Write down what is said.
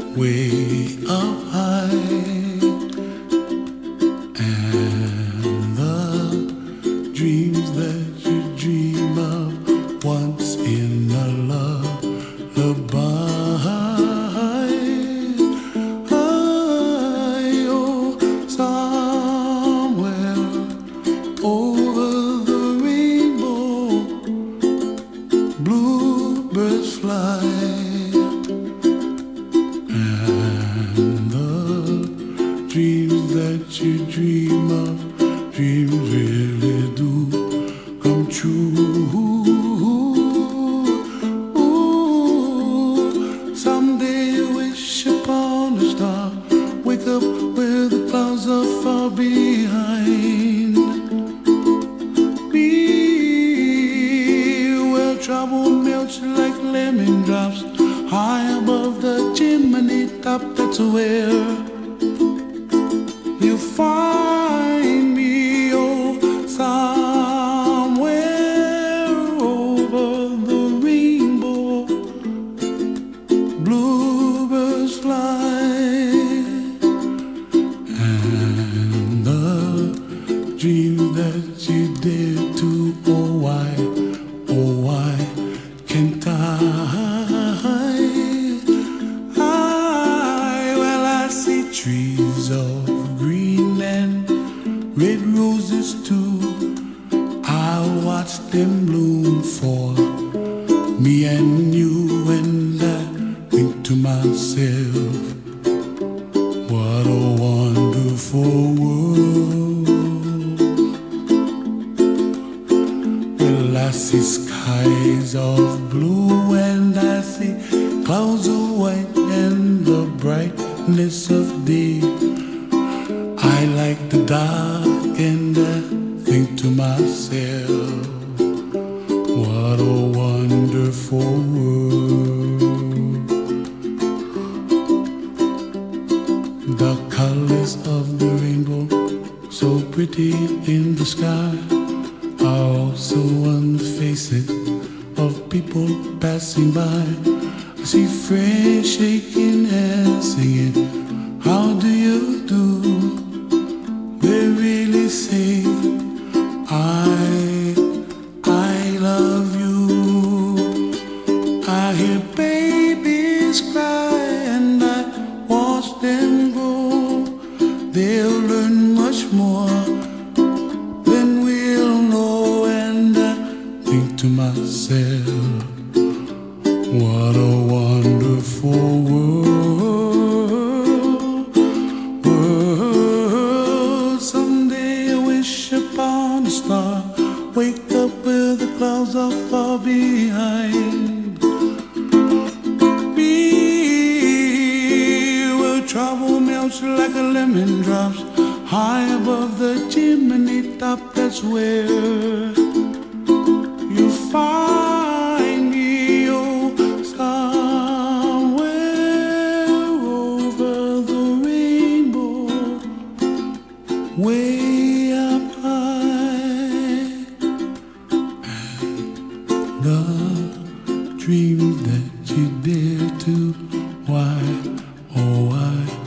way up high, and the dreams that you dream of once in a lullaby. Oh, somewhere over the rainbow, bluebirds fly. Dreams that you dream of, dreams really do come true. Ooh, someday you wish upon a star, wake up where the clouds are far behind me, where trouble melts like lemon drops high above the chimney top. That's where you find me, oh, somewhere over the rainbow, bluebirds fly, and the dreams that you dare to, oh why can't I? Well, I see trees of green and red roses too. I watch them bloom for me and you, and I think to myself, what a wonderful world. Well, I see skies of blue and I see clouds of white and the brightness of day. I like the dark and I think to myself, what a wonderful world. The colors of the rainbow, so pretty in the sky, are also on the faces of people passing by. I see friends shaking hands singing, how do you do? They really say, I love you. I hear babies cry and I watch them grow. They'll learn much more than we'll know, and I think to myself, what a wonderful world. Someday I wish upon a star, wake up where the clouds are far behind me, where trouble melts like a lemon drops high above the chimney top. That's where you find me, oh, somewhere over the rainbow, way up high, and the dreams that you dare to, why, oh why